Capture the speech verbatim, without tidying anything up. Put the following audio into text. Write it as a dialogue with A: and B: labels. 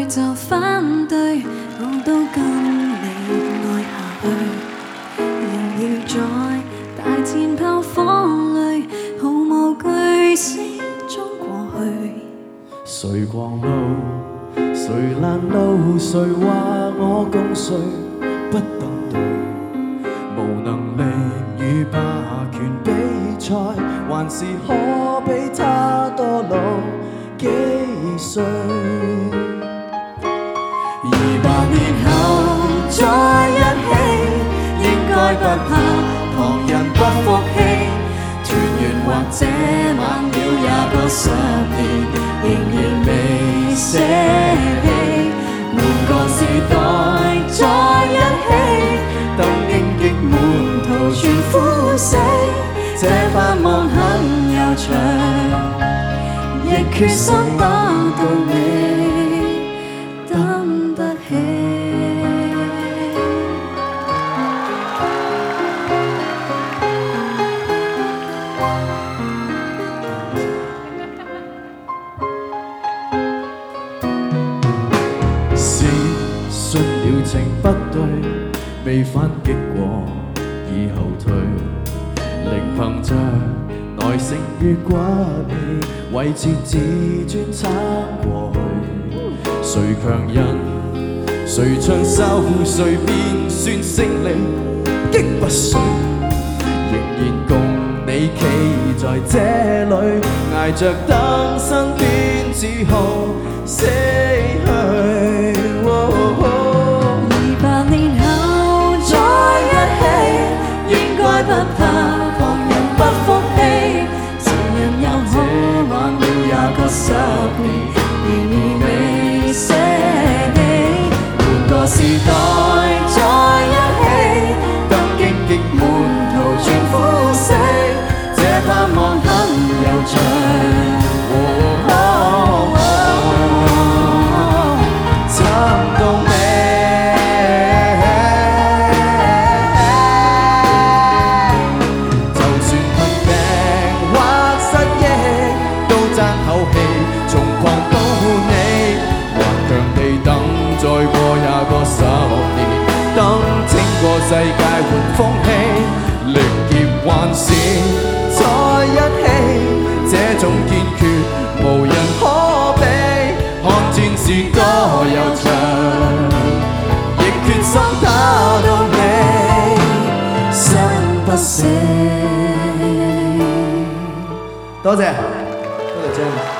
A: 就反對，我都跟你愛下去，仍要在大戰炮火裏毫無懼色中過去。
B: 誰狂怒，誰攔路，誰話我共誰不登對，無能力與霸權比賽，還是可比他多老幾歲。
A: 二百年後再一起，應該不怕旁人不服氣，團圓或者晚了也過十年，仍然未捨棄。換個時代再一起，當荊棘滿途全枯死，這盼望很悠長，亦決心打到你等得起。
B: 是信了情不對，未反擊過已後退，力憑着耐性與骨氣，維持自尊撐過去。誰強人，誰長壽，誰便算勝利，擊不碎。仍然共你企在這裏，捱着等身邊自豪死去。
A: 二百年後再一起，應該不怕旁人不服氣，情人又可玩了也過十年，仍然未捨棄。換個時代再一起，當荊棘滿途全枯死，這盼望很悠長。再過也過十年，等整個世界換風氣，力竭還是在一起，這種堅決無人可比，看戰事多悠長，亦決心打到你生不死。多謝，多謝 Jam。